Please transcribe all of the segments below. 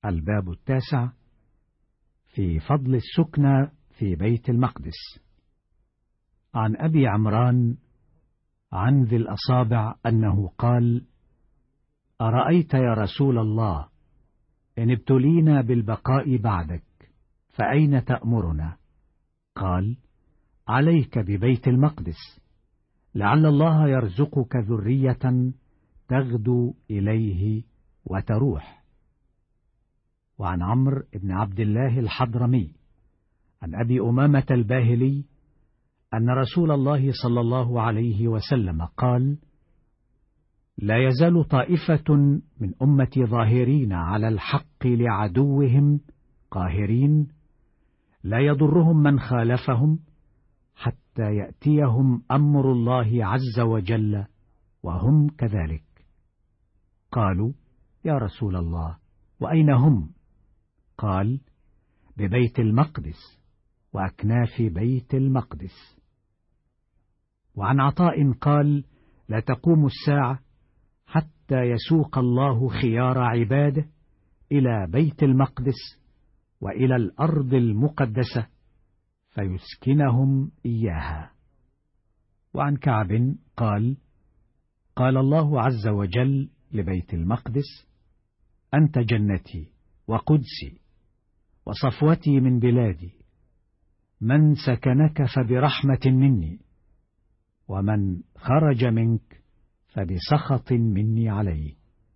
الباب 9 في فضل السكنى في بيت المقدس. عن أبي عمران عن ذي الأصابع أنه قال: أرأيت يا رسول الله إن ابتلينا بالبقاء بعدك فأين تأمرنا؟ قال: عليك ببيت المقدس، لعل الله يرزقك ذرية تغدو إليه وتروح. وعن عمرو بن عبد الله الحضرمي عن أبي أمامة الباهلي أن رسول الله صلى الله عليه وسلم قال: لا يزال طائفة من أمتي ظاهرين على الحق لعدوهم قاهرين، لا يضرهم من خالفهم حتى يأتيهم أمر الله عز وجل وهم كذلك. قالوا: يا رسول الله، وأين هم؟ قال: ببيت المقدس وأكناف بيت المقدس. وعن عطاء قال: لا تقوم الساعة حتى يسوق الله خيار عباده إلى بيت المقدس وإلى الأرض المقدسة فيسكنهم إياها. وعن كعب قال: قال الله عز وجل لبيت المقدس: أنت جنتي وقدسي وصفوتي من بلادي، من سكنك فبرحمة مني، ومن خرج منك فبسخط مني عليه.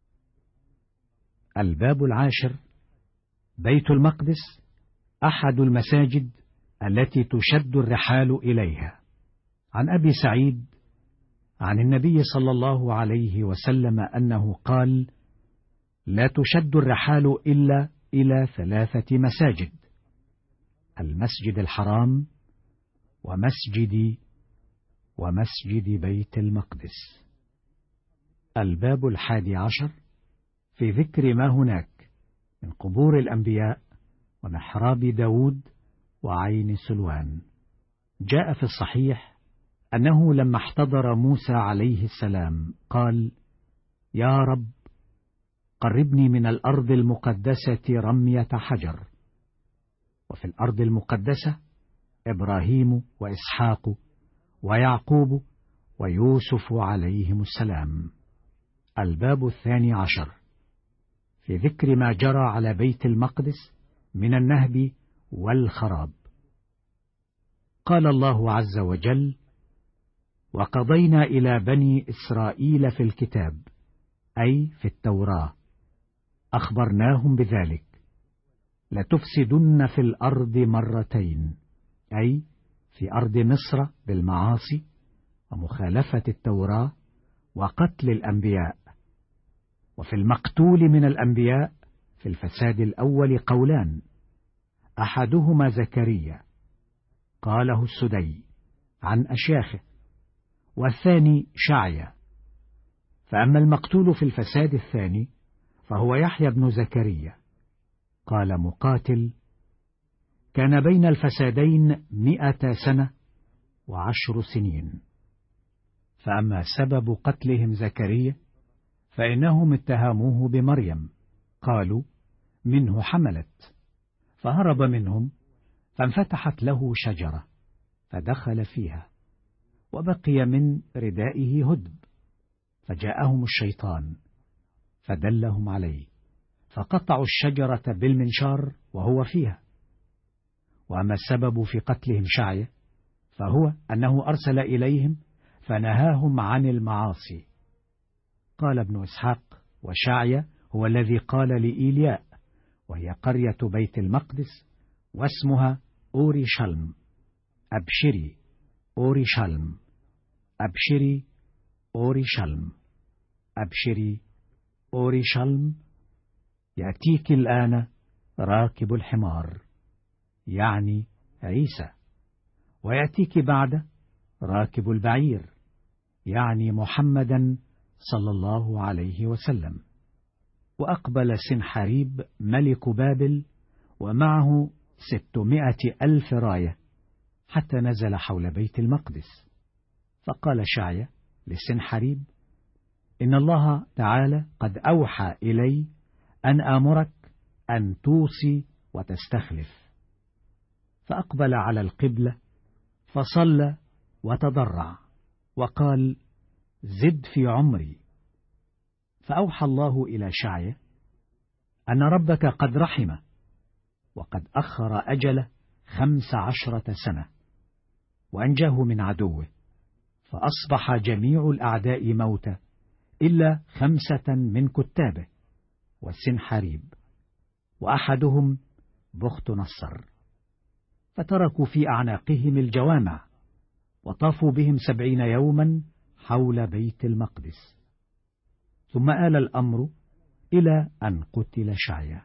الباب 10 بيت المقدس أحد المساجد التي تشد الرحال إليها. عن أبي سعيد عن النبي صلى الله عليه وسلم أنه قال: لا تشد الرحال إلا إلى 3 مساجد: المسجد الحرام ومسجد بيت المقدس. الباب 11 في ذكر ما هناك من قبور الأنبياء ومحراب داود وعين سلوان. جاء في الصحيح أنه لما احتضر موسى عليه السلام قال: يا رب، قربني من الأرض المقدسة رمية حجر. وفي الأرض المقدسة إبراهيم وإسحاق ويعقوب ويوسف عليهم السلام. الباب 12 في ذكر ما جرى على بيت المقدس من النهب والخراب. قال الله عز وجل: وقضينا إلى بني إسرائيل في الكتاب، أي في التوراة، أخبرناهم بذلك: لتفسدن في الأرض مرتين، أي في أرض مصر بالمعاصي ومخالفة التوراة وقتل الأنبياء. وفي المقتول من الأنبياء في الفساد الأول قولان: أحدهما زكريا قاله السدي عن أشياخه، والثاني شعيا. فأما المقتول في الفساد الثاني فهو يحيى بن زكريا. قال مقاتل: كان بين الفسادين 100 سنة و10 سنين. فأما سبب قتلهم زكريا فإنهم اتهموه بمريم، قالوا: منه حملت. فهرب منهم، فانفتحت له شجرة فدخل فيها، وبقي من ردائه هدب، فجاءهم الشيطان فدلهم عليه، فقطعوا الشجرة بالمنشار وهو فيها. وأما السبب في قتلهم شعيا فهو أنه أرسل إليهم فنهاهم عن المعاصي. قال ابن إسحاق: وشعيا هو الذي قال لإيلياء، وهي قرية بيت المقدس واسمها أوريشلم: أبشري أوريشلم، أبشري أوريشلم، أبشري أوريشلم، يأتيك الآن راكب الحمار، يعني عيسى، ويأتيك بعد راكب البعير، يعني محمدا صلى الله عليه وسلم. وأقبل سنحريب ملك بابل ومعه 600,000 راية حتى نزل حول بيت المقدس. فقال شعيا لسنحريب: إن الله تعالى قد أوحى إلي أن آمرك أن توصي وتستخلف. فأقبل على القبلة فصلى وتضرع وقال: زد في عمري. فأوحى الله إلى شعية أن ربك قد رحمه وقد أخر أجله 15 سنة، وأنجاه من عدوه، فأصبح جميع الأعداء موتى إلا 5 من كتابه والسنحريب، وأحدهم بخت نصر. فتركوا في أعناقهم الجوامع وطافوا بهم 70 يوما حول بيت المقدس. ثم آل الأمر إلى أن قتل شعيا.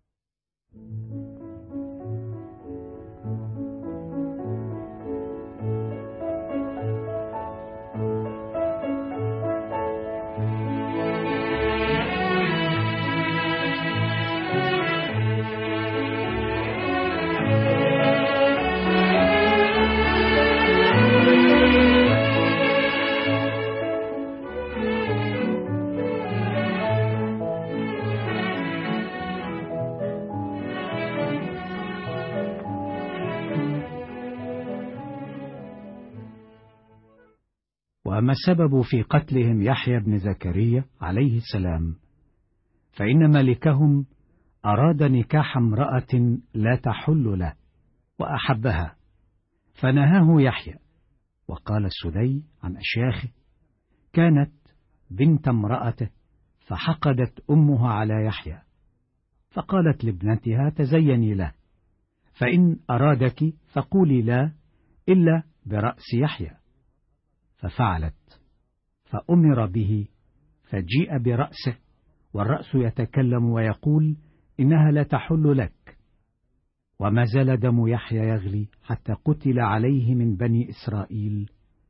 وأما السبب في قتلهم يحيى بن زكريا عليه السلام، فإن ملكهم أراد نكاح امرأة لا تحل له وأحبها، فنهاه يحيى. وقال السدي عن أشياخه: كانت بنت امرأته فحقدت أمها على يحيى، فقالت لابنتها: تزيني له، فإن أرادك فقولي لا إلا برأس يحيى. ففعلت، فأمر به، فجيء برأسه، والرأس يتكلم ويقول: إنها لا تحل لك. وما زال دم يحيى يغلي حتى قتل عليه من بني إسرائيل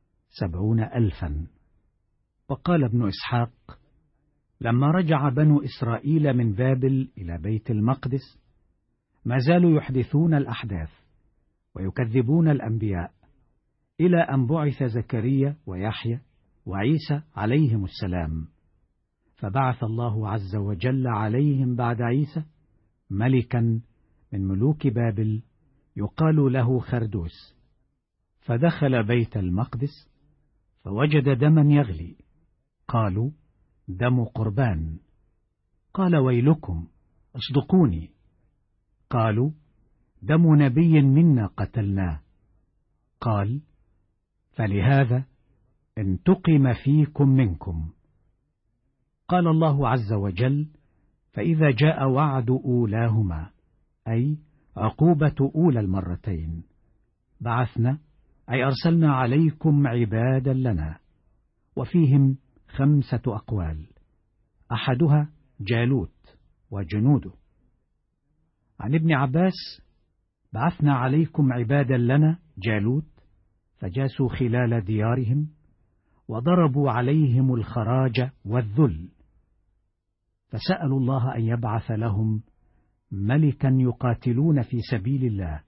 70,000. وقال ابن إسحاق: لما رجع بنو إسرائيل من بابل إلى بيت المقدس ما زالوا يحدثون الأحداث ويكذبون الأنبياء، إلى أن بعث زكريا ويحيى وعيسى عليهم السلام، فبعث الله عز وجل عليهم بعد عيسى ملكا من ملوك بابل يقال له خردوس. فدخل بيت المقدس فوجد دما يغلي، قالوا: دم قربان. قال: ويلكم، اصدقوني. قالوا: دم نبي منا قتلناه. قال: فلهذا انتقم فيكم منكم. قال الله عز وجل: فإذا جاء وعد أولاهما، أي عقوبة أولى المرتين، بعثنا، أي أرسلنا عليكم عبادا لنا، وفيهم 5 أقوال، أحدها جالوت وجنوده. عن ابن عباس: بعثنا عليكم عبادا لنا جالوت، فجاسوا خلال ديارهم وضربوا عليهم الخراج والذل، فسألوا الله أن يبعث لهم ملكا يقاتلون في سبيل الله،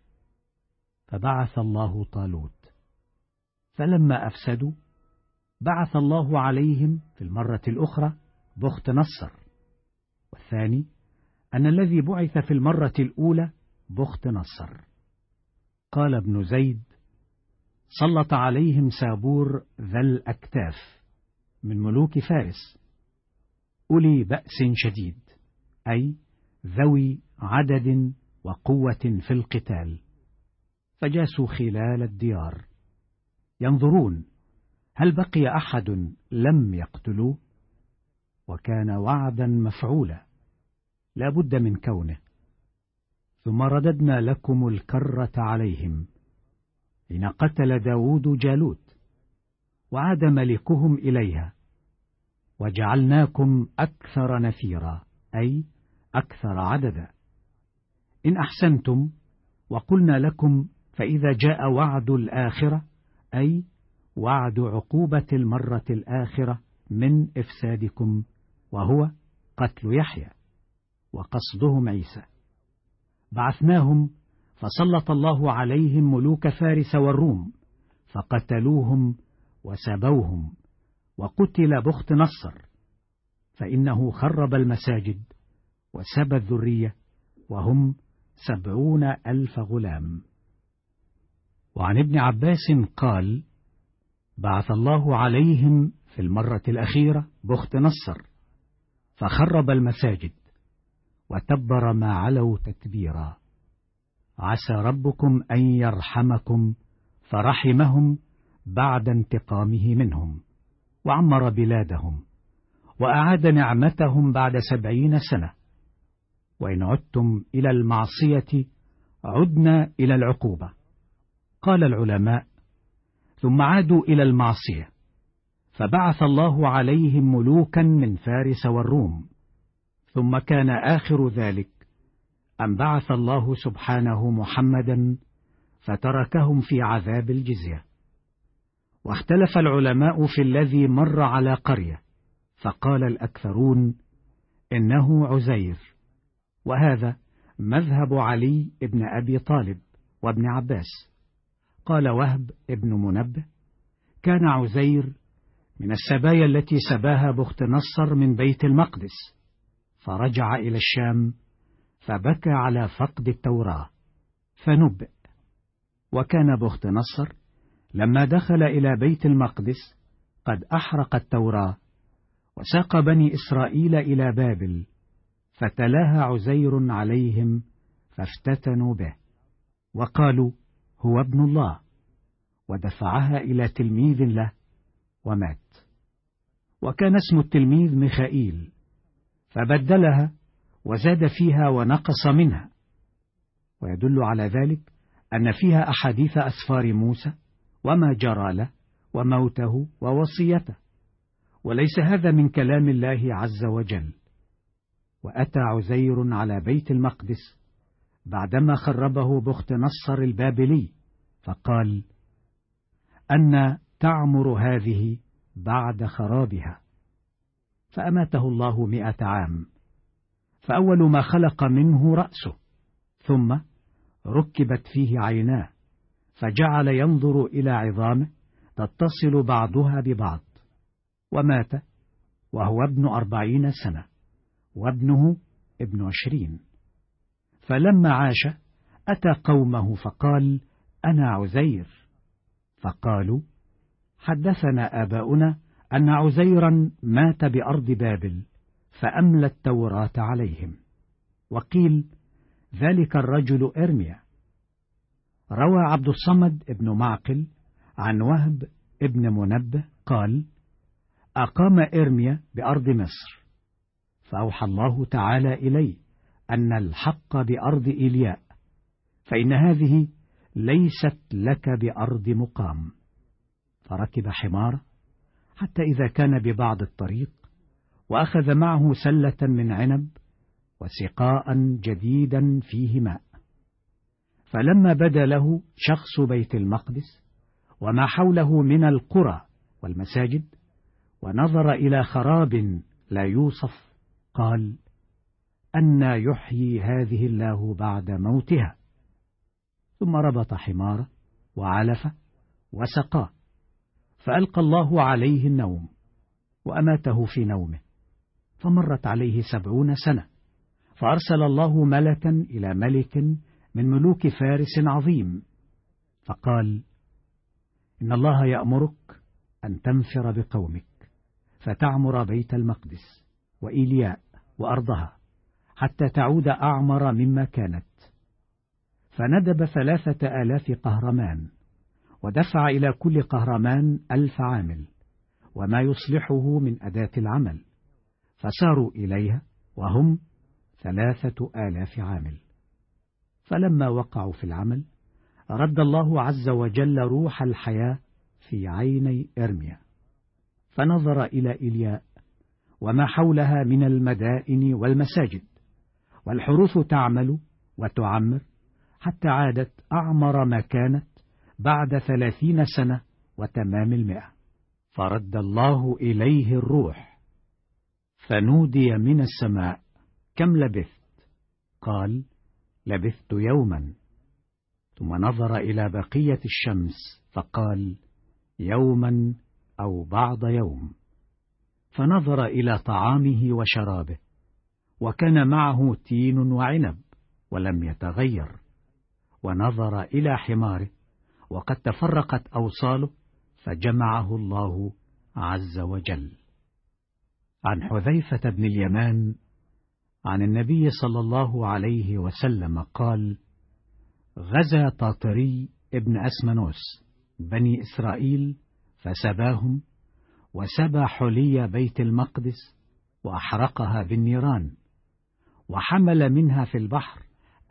فبعث الله طالوت. فلما أفسدوا بعث الله عليهم في المرة الأخرى بخت نصر. والثاني أن الذي بعث في المرة الأولى بخت نصر. قال ابن زيد: سلط عليهم سابور ذا الأكتاف من ملوك فارس، أولي بأس شديد، أي ذوي عدد وقوة في القتال، فجاسوا خلال الديار ينظرون هل بقي أحد لم يقتلوه، وكان وعدا مفعولا لا بد من كونه. ثم رددنا لكم الكرة عليهم حين قتل داود جالوت، وعاد ملكهم إليها، وجعلناكم أكثر نفيرا، أي أكثر عددا، إن أحسنتم. وقلنا لكم: فإذا جاء وعد الآخرة، أي وعد عقوبة المرة الآخرة من إفسادكم، وهو قتل يحيى وقصدهم عيسى، بعثناهم، فسلط الله عليهم ملوك فارس والروم، فقتلوهم وسبوهم، وقتل بخت نصر، فإنه خرب المساجد وسبى الذرية وهم 70,000 غلام. وعن ابن عباس قال: بعث الله عليهم في المرة الأخيرة بخت نصر، فخرب المساجد وتبر ما علوا تتبيرا. عسى ربكم أن يرحمكم فرحمهم بعد انتقامه منهم، وعمر بلادهم وأعاد نعمتهم بعد 70 سنة. وإن عدتم إلى المعصية عدنا إلى العقوبة. قال العلماء: ثم عادوا إلى المعصية، فبعث الله عليهم ملوكا من فارس والروم. ثم كان آخر ذلك أن بعث الله سبحانه محمدا فتركهم في عذاب الجزية. واختلف العلماء في الذي مر على قرية، فقال الأكثرون إنه عزير، وهذا مذهب علي بن أبي طالب وابن عباس. قال وهب ابن منبه: كان عزير من السبايا التي سباها بخت نصر من بيت المقدس، فرجع إلى الشام فبكى على فقد التوراة فنبئ. وكان بخت نصر لما دخل إلى بيت المقدس قد أحرق التوراة، وساق بني إسرائيل إلى بابل، فتلاها عزير عليهم فافتتنوا به، وقالوا: هو ابن الله، ودفعها إلى تلميذ له ومات. وكان اسم التلميذ ميخائيل، فبدلها وزاد فيها ونقص منها. ويدل على ذلك أن فيها أحاديث أسفار موسى وما جرى له وموته ووصيته، وليس هذا من كلام الله عز وجل. وأتى عزير على بيت المقدس بعدما خربه بخت نصر البابلي، فقال: أن تعمر هذه بعد خرابها؟ فأماته الله 100 عام. فأول ما خلق منه رأسه، ثم ركبت فيه عيناه، فجعل ينظر إلى عظامه تتصل بعضها ببعض. ومات وهو ابن 40 سنة، وابنه ابن 20. فلما عاش أتى قومه فقال: أنا عزير. فقالوا: حدثنا آباؤنا أن عزيرا مات بأرض بابل فأملى التوراة عليهم. وقيل: ذلك الرجل إرميا. روى عبد الصمد ابن معقل عن وهب ابن منبه قال: أقام إرميا بأرض مصر، فأوحى الله تعالى إليه أن الحق بأرض إيلياء، فإن هذه ليست لك بأرض مقام. فركب حمار حتى إذا كان ببعض الطريق، وأخذ معه سلة من عنب وسقاء جديدا فيه ماء. فلما بدا له شخص بيت المقدس وما حوله من القرى والمساجد، ونظر إلى خراب لا يوصف، قال: أنى يحيي هذه الله بعد موتها؟ ثم ربط حماره وعلف وسقاه، فألقى الله عليه النوم وأماته في نومه. فمرت عليه 70 سنة، فأرسل الله ملكا إلى ملك من ملوك فارس عظيم، فقال: إن الله يأمرك أن تنفر بقومك فتعمر بيت المقدس وإيلياء وأرضها حتى تعود أعمر مما كانت. فندب 3000 قهرمان، ودفع إلى كل قهرمان 1000 عامل وما يصلحه من أداة العمل، فساروا إليها وهم 3000 عامل. فلما وقعوا في العمل رد الله عز وجل روح الحياة في عيني إرميا، فنظر إلى إيلياء وما حولها من المدائن والمساجد، والحروث تعمل وتعمر حتى عادت أعمر ما كانت بعد 30 سنة وتمام 100. فرد الله إليه الروح، فنودي من السماء: كم لبثت؟ قال: لبثت يوما. ثم نظر إلى بقية الشمس فقال: يوما أو بعض يوم. فنظر إلى طعامه وشرابه، وكان معه تين وعنب ولم يتغير، ونظر إلى حماره وقد تفرقت أوصاله فجمعه الله عز وجل. عن حذيفة بن اليمان عن النبي صلى الله عليه وسلم قال: غزا طاطري ابن أسمنوس بني إسرائيل فسباهم، وسبى حلي بيت المقدس وأحرقها بالنيران، وحمل منها في البحر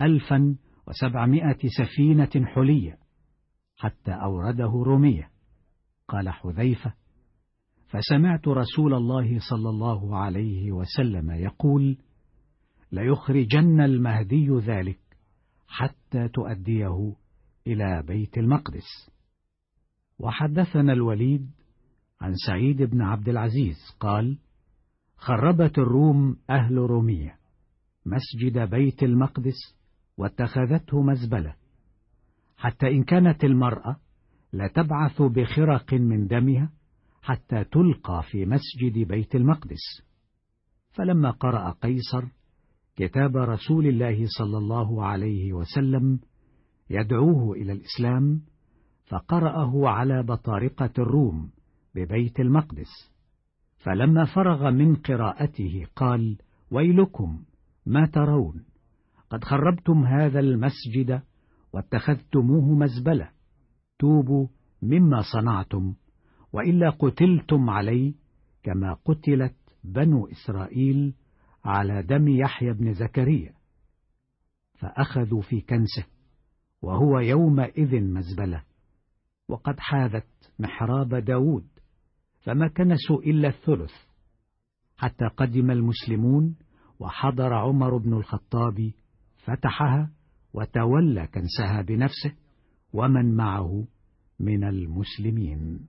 1700 سفينة حلية حتى أورده رومية. قال حذيفة: فسمعت رسول الله صلى الله عليه وسلم يقول: ليخرجن المهدي ذلك حتى تؤديه إلى بيت المقدس. وحدثنا الوليد عن سعيد بن عبد العزيز قال: خربت الروم أهل رومية مسجد بيت المقدس واتخذته مزبلة، حتى إن كانت المرأة لتبعث بخرق من دمها حتى تلقى في مسجد بيت المقدس. فلما قرأ قيصر كتاب رسول الله صلى الله عليه وسلم يدعوه إلى الإسلام، فقرأه على بطارقة الروم ببيت المقدس، فلما فرغ من قراءته قال: ويلكم ما ترون، قد خربتم هذا المسجد واتخذتموه مزبلة، توبوا مما صنعتم، وإلا قتلتم عليه كما قتلت بنو إسرائيل على دم يحيى بن زكريا. فأخذوا في كنسه وهو يومئذ مزبلة، وقد حاذت محراب داود، فما كنسوا إلا الثلث، حتى قدم المسلمون وحضر عمر بن الخطاب فتحها وتولى كنسها بنفسه ومن معه من المسلمين.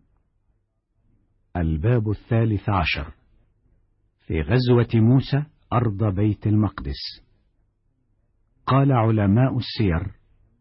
الباب 13 في غزوة موسى أرض بيت المقدس. قال علماء السير: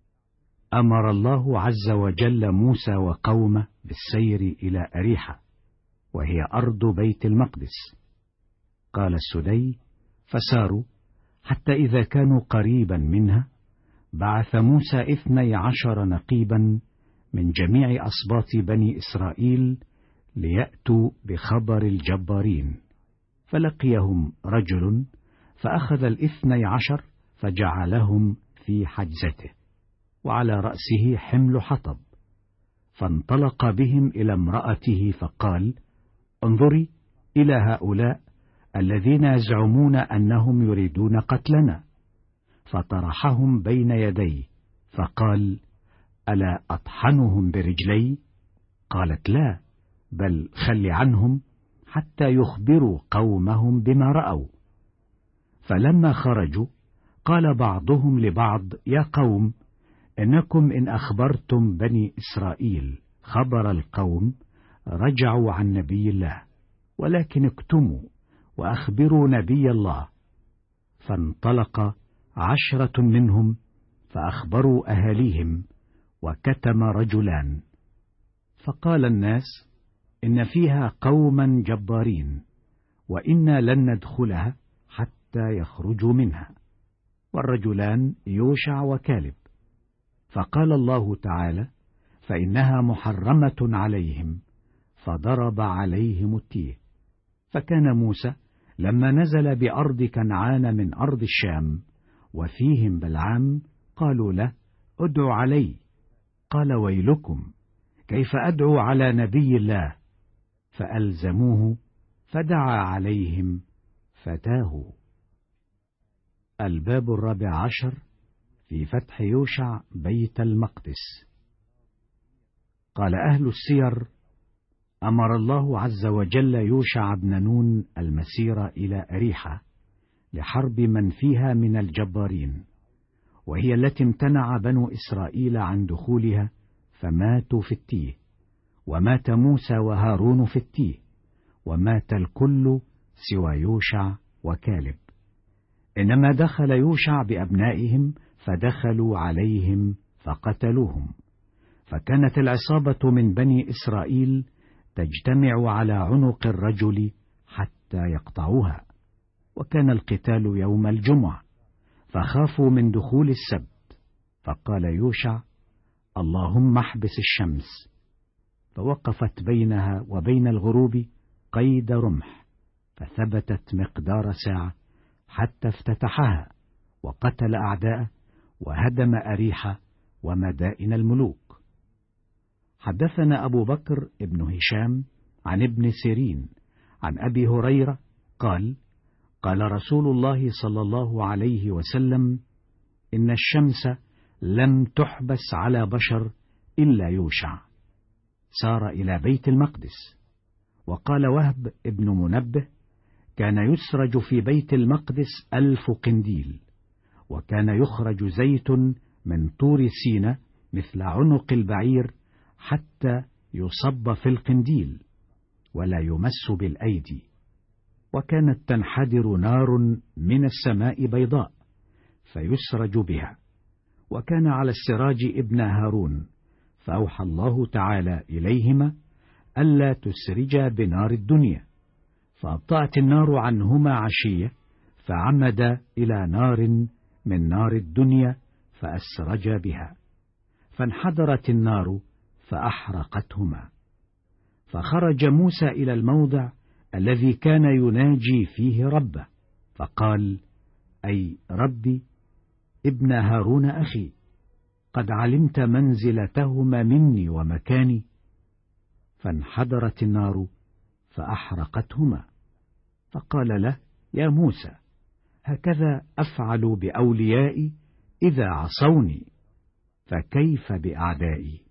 أمر الله عز وجل موسى وقومه بالسير إلى أريحة، وهي أرض بيت المقدس. قال السدي: فساروا حتى إذا كانوا قريبا منها بعث موسى 12 نقيبا من جميع أسباط بني إسرائيل ليأتوا بخبر الجبارين، فلقيهم رجل فأخذ 12 فجعلهم في حجزته، وعلى رأسه حمل حطب، فانطلق بهم إلى امرأته فقال: انظري إلى هؤلاء الذين يزعمون أنهم يريدون قتلنا. فطرحهم بين يديه فقال: ألا أطحنهم برجلي؟ قالت: لا، بل خل عنهم حتى يخبروا قومهم بما رأوا. فلما خرجوا قال بعضهم لبعض: يا قوم، إنكم إن أخبرتم بني إسرائيل خبر القوم رجعوا عن نبي الله، ولكن اكتموا وأخبروا نبي الله. فانطلق 10 منهم فأخبروا أهاليهم، وكتم رجلان. فقال الناس: إن فيها قوما جبارين، وإنا لن ندخلها حتى يخرجوا منها. والرجلان يوشع وكالب. فقال الله تعالى: فإنها محرمة عليهم، فضرب عليهم التيه. فكان موسى لما نزل بأرض كنعان من أرض الشام وفيهم بلعام قالوا له: ادعوا علي. قال: ويلكم، كيف أدعو على نبي الله؟ فألزموه فدعا عليهم فتاهوا. الباب 14 في فتح يوشع بيت المقدس. قال أهل السير: أمر الله عز وجل يوشع بن نون المسير إلى أريحة لحرب من فيها من الجبارين، وهي التي امتنع بنو إسرائيل عن دخولها فماتوا في التيه، ومات موسى وهارون في التيه، ومات الكل سوى يوشع وكالب. إنما دخل يوشع بأبنائهم فدخلوا عليهم فقتلوهم. فكانت العصابة من بني إسرائيل تجتمع على عنق الرجل حتى يقطعوها. وكان القتال يوم الجمعة، فخافوا من دخول السبت، فقال يوشع: اللهم احبس الشمس. فوقفت بينها وبين الغروب قيد رمح، فثبتت مقدار ساعة حتى افتتحها وقتل أعداءه وهدم أريحة ومدائن الملوك. حدثنا أبو بكر ابن هشام عن ابن سيرين عن أبي هريرة قال: قال رسول الله صلى الله عليه وسلم: إن الشمس لم تحبس على بشر إلا يوشع. سار إلى بيت المقدس. وقال وهب ابن منبه: كان يسرج في بيت المقدس 1000 قنديل، وكان يخرج زيت من طور سينا مثل عنق البعير حتى يصب في القنديل ولا يمس بالأيدي، وكانت تنحدر نار من السماء بيضاء فيسرج بها. وكان على السراج ابن هارون، فأوحى الله تعالى إليهما ألا تسرجا بنار الدنيا، فأبطأت النار عنهما عشية، فعمد إلى نار من نار الدنيا فأسرجا بها، فانحدرت النار فأحرقتهما. فخرج موسى إلى الموضع الذي كان يناجي فيه ربه، فقال: أي ربي، ابن هارون أخي، قد علمت منزلتهما مني ومكاني. فانحدرت النار فأحرقتهما. فقال له: يا موسى، هكذا أفعل بأوليائي إذا عصوني، فكيف بأعدائي؟